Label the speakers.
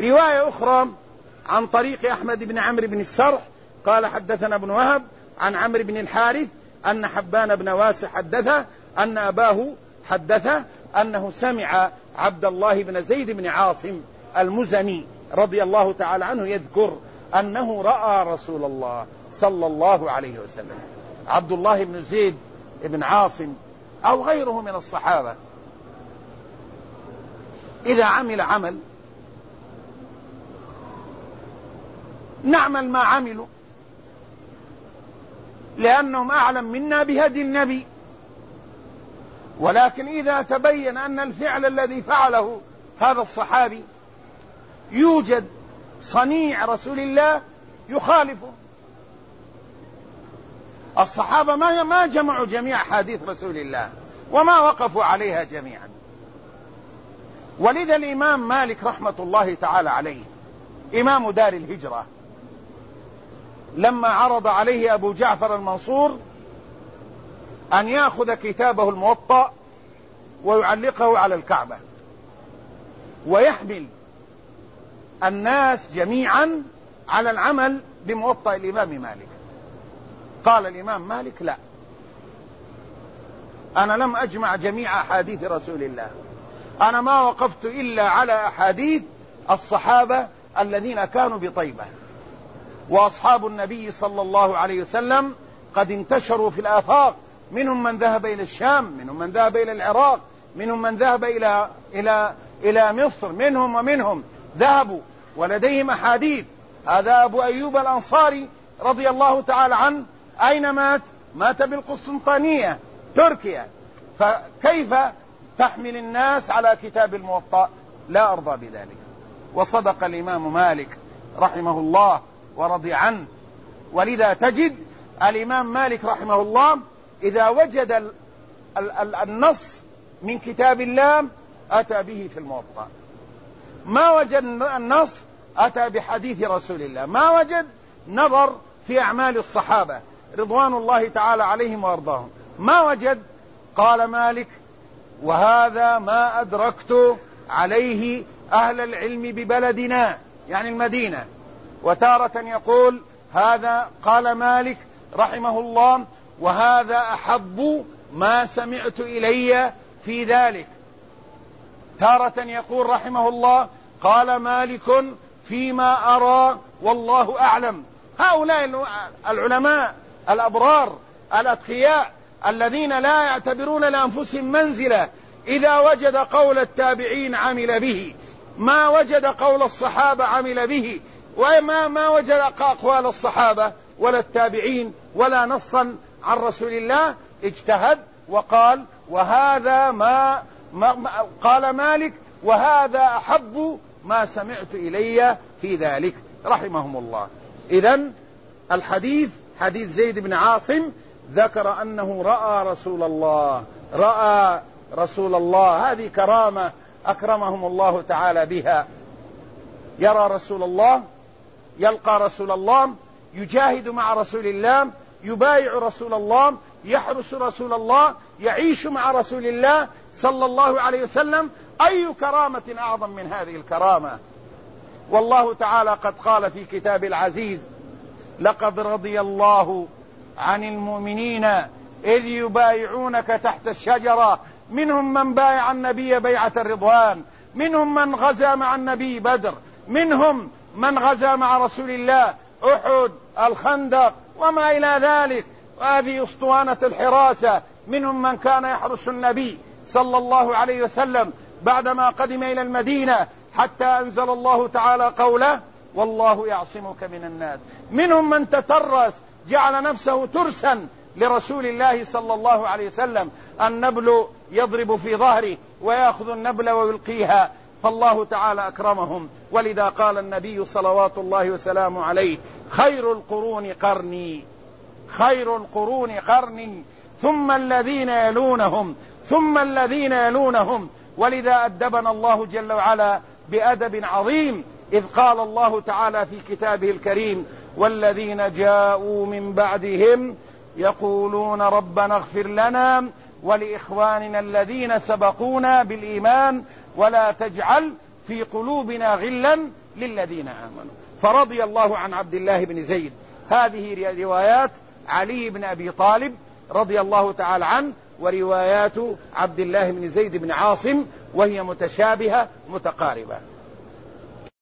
Speaker 1: رواية أخرى عن طريق أحمد بن عمرو بن السرح قال حدثنا ابن وهب عن عمرو بن الحارث أن حبان بن واسع حدثه أن أباه حدثه أنه سمع عبد الله بن زيد بن عاصم المزني رضي الله تعالى عنه يذكر أنه رأى رسول الله صلى الله عليه وسلم. عبد الله بن زيد بن عاصم أو غيره من الصحابة إذا عمل عمل نعمل ما عملوا لأنهم أعلم منا بهدي النبي، ولكن إذا تبين أن الفعل الذي فعله هذا الصحابي يوجد صنيع رسول الله يخالفه. الصحابة ما جمعوا جميع حديث رسول الله وما وقفوا عليها جميعا. ولذا الإمام مالك رحمة الله تعالى عليه إمام دار الهجرة لما عرض عليه أبو جعفر المنصور أن يأخذ كتابه الموطأ ويعلقه على الكعبة ويحمل الناس جميعا على العمل بموطأ الإمام مالك، قال الإمام مالك لا، أنا لم أجمع جميع أحاديث رسول الله، أنا ما وقفت إلا على أحاديث الصحابة الذين كانوا بطيبة، وأصحاب النبي صلى الله عليه وسلم قد انتشروا في الآفاق، منهم من ذهب إلى الشام، منهم من ذهب إلى العراق، منهم من ذهب إلى مصر، منهم ومنهم ذهبوا ولديهم أحاديث. هذا أبو أيوب الأنصاري رضي الله تعالى عنه أين مات؟ مات بالقسطنطينية تركيا، فكيف تحمل الناس على كتاب الموطأ؟ لا أرضى بذلك. وصدق الإمام مالك رحمه الله ورضي عنه. ولذا تجد الإمام مالك رحمه الله إذا وجد النص من كتاب الله أتى به في الموطأ، ما وجد النص أتى بحديث رسول الله، ما وجد نظر في أعمال الصحابة رضوان الله تعالى عليهم وأرضاهم، ما وجد قال مالك وهذا ما أدركت عليه أهل العلم ببلدنا يعني المدينة. وتارة يقول هذا قال مالك رحمه الله وهذا أحب ما سمعت إلي في ذلك. تارة يقول رحمه الله قال مالك فيما أرى والله أعلم. هؤلاء العلماء الأبرار الأتقياء الذين لا يعتبرون لأنفسهم منزلة، إذا وجد قول التابعين عمل به، ما وجد قول الصحابة عمل به، وما وجد أقوال الصحابة ولا التابعين ولا نصا عن رسول الله اجتهد وقال وهذا ما قال مالك وهذا أحب ما سمعت إلي في ذلك رحمهم الله. إذن الحديث حديث زيد بن عاصم ذكر أنه رأى رسول الله، هذه كرامة أكرمهم الله تعالى بها. يرى رسول الله، يلقى رسول الله، يجاهد مع رسول الله، يبايع رسول الله، يحرس رسول الله، يعيش مع رسول الله صلى الله عليه وسلم. أي كرامة أعظم من هذه الكرامة؟ والله تعالى قد قال في كتاب العزيز لقد رضي الله عن المؤمنين إذ يبايعونك تحت الشجرة منهم من بايع النبي بيعة الرضوان، منهم من غزا مع النبي بدر، منهم من غزا مع رسول الله أحد الخندق وما إلى ذلك، وهذه أسطوانة الحراسة، منهم من كان يحرس النبي صلى الله عليه وسلم بعدما قدم إلى المدينة حتى أنزل الله تعالى قوله والله يعصمك من الناس، منهم من تترس جعل نفسه ترسا لرسول الله صلى الله عليه وسلم، النبل يضرب في ظهره ويأخذ النبل ويلقيها، فالله تعالى أكرمهم. ولذا قال النبي صلوات الله وسلامه عليه خير القرون قرني، خير القرون قرني ثم الذين يلونهم ثم الذين يلونهم. ولذا أدبنا الله جل وعلا بأدب عظيم إذ قال الله تعالى في كتابه الكريم والذين جاءوا من بعدهم يقولون ربنا اغفر لنا ولإخواننا الذين سبقونا بالإيمان ولا تجعل في قلوبنا غلا للذين آمنوا. فرضي الله عن عبد الله بن زيد. هذه روايات علي بن أبي طالب رضي الله تعالى عنه، وروايات عبد الله بن زيد بن عاصم، وهي متشابهة متقاربة.